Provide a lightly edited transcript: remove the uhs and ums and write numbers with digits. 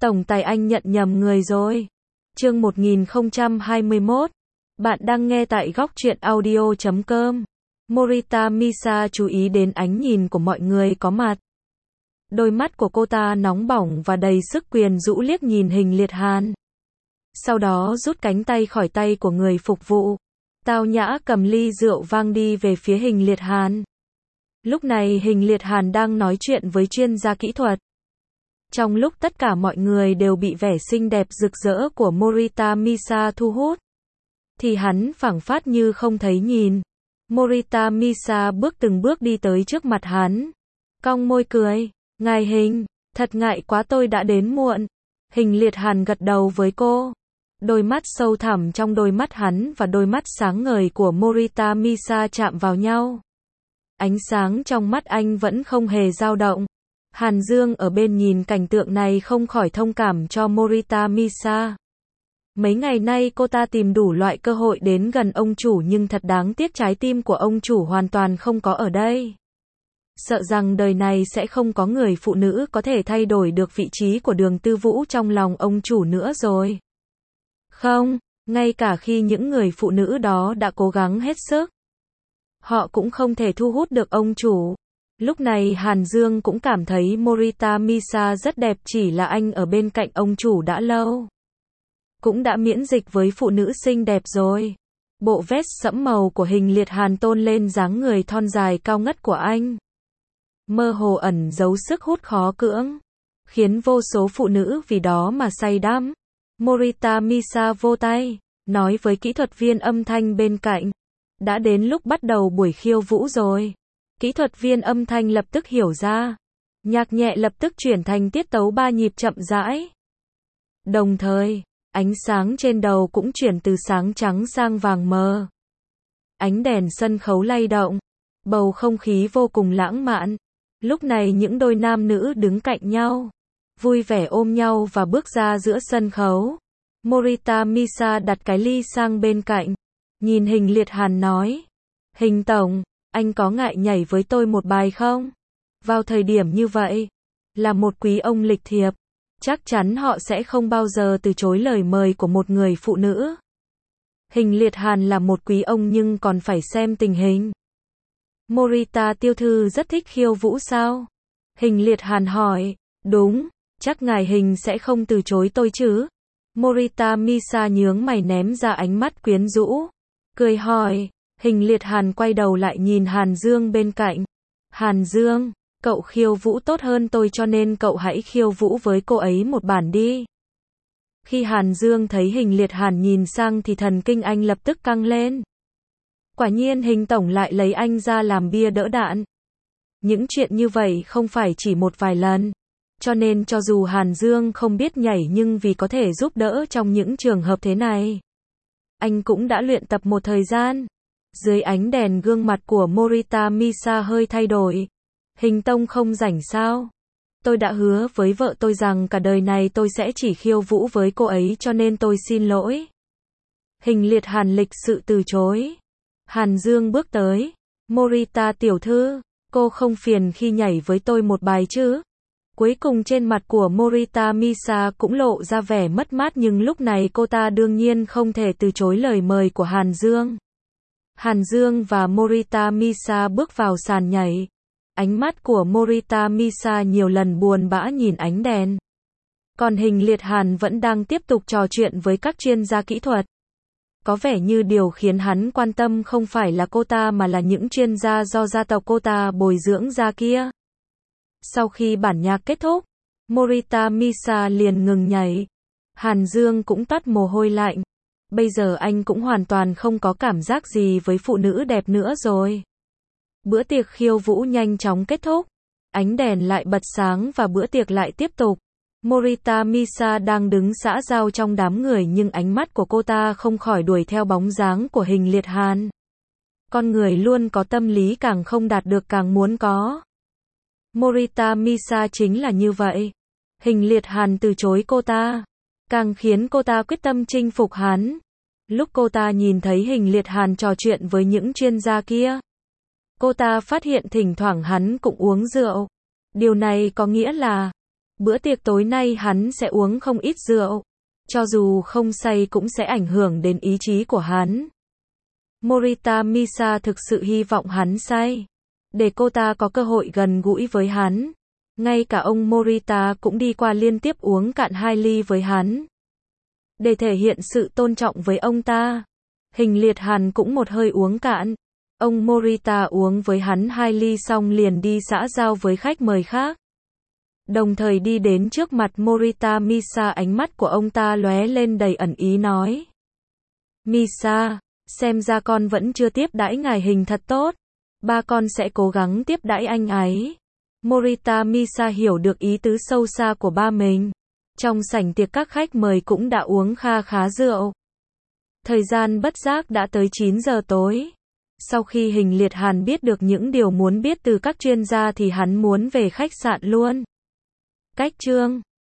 Tổng tài anh nhận nhầm người rồi. Chương 1021. Bạn đang nghe tại góc truyện audio.com. Morita Misa chú ý đến ánh nhìn của mọi người có mặt. Đôi mắt của cô ta nóng bỏng và đầy sức quyến rũ liếc nhìn Hình Liệt Hàn. Sau đó rút cánh tay khỏi tay của người phục vụ. Tao nhã cầm ly rượu vang đi về phía Hình Liệt Hàn. Lúc này Hình Liệt Hàn đang nói chuyện với chuyên gia kỹ thuật. Trong lúc tất cả mọi người đều bị vẻ xinh đẹp rực rỡ của Morita Misa thu hút, thì hắn phảng phất như không thấy nhìn. Morita Misa từng bước đi tới trước mặt hắn, cong môi cười, "Ngài Hình, thật ngại quá tôi đã đến muộn." Hình Liệt Hàn gật đầu với cô. Đôi mắt sâu thẳm trong đôi mắt hắn và đôi mắt sáng ngời của Morita Misa chạm vào nhau. Ánh sáng trong mắt anh vẫn không hề dao động. Hàn Dương ở bên nhìn cảnh tượng này không khỏi thông cảm cho Morita Misa. Mấy ngày nay cô ta tìm đủ loại cơ hội đến gần ông chủ nhưng thật đáng tiếc trái tim của ông chủ hoàn toàn không có ở đây. Sợ rằng đời này sẽ không có người phụ nữ có thể thay đổi được vị trí của Đường Tư Vũ trong lòng ông chủ nữa rồi. Không, ngay cả khi những người phụ nữ đó đã cố gắng hết sức, họ cũng không thể thu hút được ông chủ. Lúc này Hàn Dương cũng cảm thấy Morita Misa rất đẹp, chỉ là anh ở bên cạnh ông chủ đã lâu, cũng đã miễn dịch với phụ nữ xinh đẹp rồi. Bộ vest sẫm màu của Hình Liệt Hàn tôn lên dáng người thon dài cao ngất của anh, mơ hồ ẩn giấu sức hút khó cưỡng, khiến vô số phụ nữ vì đó mà say đắm. Morita Misa vô tay, nói với kỹ thuật viên âm thanh bên cạnh, "Đã đến lúc bắt đầu buổi khiêu vũ rồi." Kỹ thuật viên âm thanh lập tức hiểu ra. Nhạc nhẹ lập tức chuyển thành tiết tấu 3 nhịp chậm rãi. Đồng thời, ánh sáng trên đầu cũng chuyển từ sáng trắng sang vàng mờ. Ánh đèn sân khấu lay động, bầu không khí vô cùng lãng mạn. Lúc này những đôi nam nữ đứng cạnh nhau, vui vẻ ôm nhau và bước ra giữa sân khấu. Morita Misa đặt cái ly sang bên cạnh, nhìn Hình Liệt Hàn nói, "Hình tổng, anh có ngại nhảy với tôi một bài không?" Vào thời điểm như vậy, là một quý ông lịch thiệp, chắc chắn họ sẽ không bao giờ từ chối lời mời của một người phụ nữ. Hình Liệt Hàn là một quý ông nhưng còn phải xem tình hình. "Morita tiểu thư rất thích khiêu vũ sao?" Hình Liệt Hàn hỏi. "Đúng, chắc ngài Hình sẽ không từ chối tôi chứ?" Morita Misa nhướng mày ném ra ánh mắt quyến rũ, cười hỏi. Hình Liệt Hàn quay đầu lại nhìn Hàn Dương bên cạnh. "Hàn Dương, cậu khiêu vũ tốt hơn tôi cho nên cậu hãy khiêu vũ với cô ấy một bản đi." Khi Hàn Dương thấy Hình Liệt Hàn nhìn sang thì thần kinh anh lập tức căng lên. Quả nhiên Hình tổng lại lấy anh ra làm bia đỡ đạn. Những chuyện như vậy không phải chỉ một vài lần. Cho nên cho dù Hàn Dương không biết nhảy nhưng vì có thể giúp đỡ trong những trường hợp thế này, anh cũng đã luyện tập một thời gian. Dưới ánh đèn gương mặt của Morita Misa hơi thay đổi. "Hình tông không rảnh sao? Tôi đã hứa với vợ tôi rằng cả đời này tôi sẽ chỉ khiêu vũ với cô ấy cho nên tôi xin lỗi." Hình Liệt Hàn lịch sự từ chối. Hàn Dương bước tới. "Morita tiểu thư, cô không phiền khi nhảy với tôi một bài chứ?" Cuối cùng trên mặt của Morita Misa cũng lộ ra vẻ mất mát nhưng lúc này cô ta đương nhiên không thể từ chối lời mời của Hàn Dương. Hàn Dương và Morita Misa bước vào sàn nhảy. Ánh mắt của Morita Misa nhiều lần buồn bã nhìn ánh đèn. Còn Hình Liệt Hàn vẫn đang tiếp tục trò chuyện với các chuyên gia kỹ thuật. Có vẻ như điều khiến hắn quan tâm không phải là cô ta mà là những chuyên gia do gia tộc cô ta bồi dưỡng ra kia. Sau khi bản nhạc kết thúc, Morita Misa liền ngừng nhảy. Hàn Dương cũng toát mồ hôi lạnh. Bây giờ anh cũng hoàn toàn không có cảm giác gì với phụ nữ đẹp nữa rồi. Bữa tiệc khiêu vũ nhanh chóng kết thúc. Ánh đèn lại bật sáng và bữa tiệc lại tiếp tục. Morita Misa đang đứng xã giao trong đám người nhưng ánh mắt của cô ta không khỏi đuổi theo bóng dáng của Hình Liệt Hàn. Con người luôn có tâm lý càng không đạt được càng muốn có. Morita Misa chính là như vậy. Hình Liệt Hàn từ chối cô ta, càng khiến cô ta quyết tâm chinh phục hắn. Lúc cô ta nhìn thấy Hình Liệt Hàn trò chuyện với những chuyên gia kia, cô ta phát hiện thỉnh thoảng hắn cũng uống rượu. Điều này có nghĩa là Bữa tiệc tối nay hắn sẽ uống không ít rượu. Cho dù không say cũng sẽ ảnh hưởng đến ý chí của hắn. Morita Misa thực sự hy vọng hắn say, để cô ta có cơ hội gần gũi với hắn. Ngay cả ông Morita cũng đi qua liên tiếp uống cạn 2 ly với hắn. Để thể hiện sự tôn trọng với ông ta, Hình Liệt Hàn cũng một hơi uống cạn. Ông Morita uống với hắn 2 ly xong liền đi xã giao với khách mời khác. Đồng thời đi đến trước mặt Morita Misa, ánh mắt của ông ta lóe lên đầy ẩn ý nói. Misa, xem ra con vẫn chưa tiếp đãi ngài Hình thật tốt. Ba con sẽ cố gắng tiếp đãi anh ấy. Morita Misa hiểu được ý tứ sâu xa của ba mình. Trong sảnh tiệc các khách mời cũng đã uống kha khá rượu. Thời gian bất giác đã tới 9 giờ tối. Sau khi Hình Liệt Hàn biết được những điều muốn biết từ các chuyên gia thì hắn muốn về khách sạn luôn. Cách chương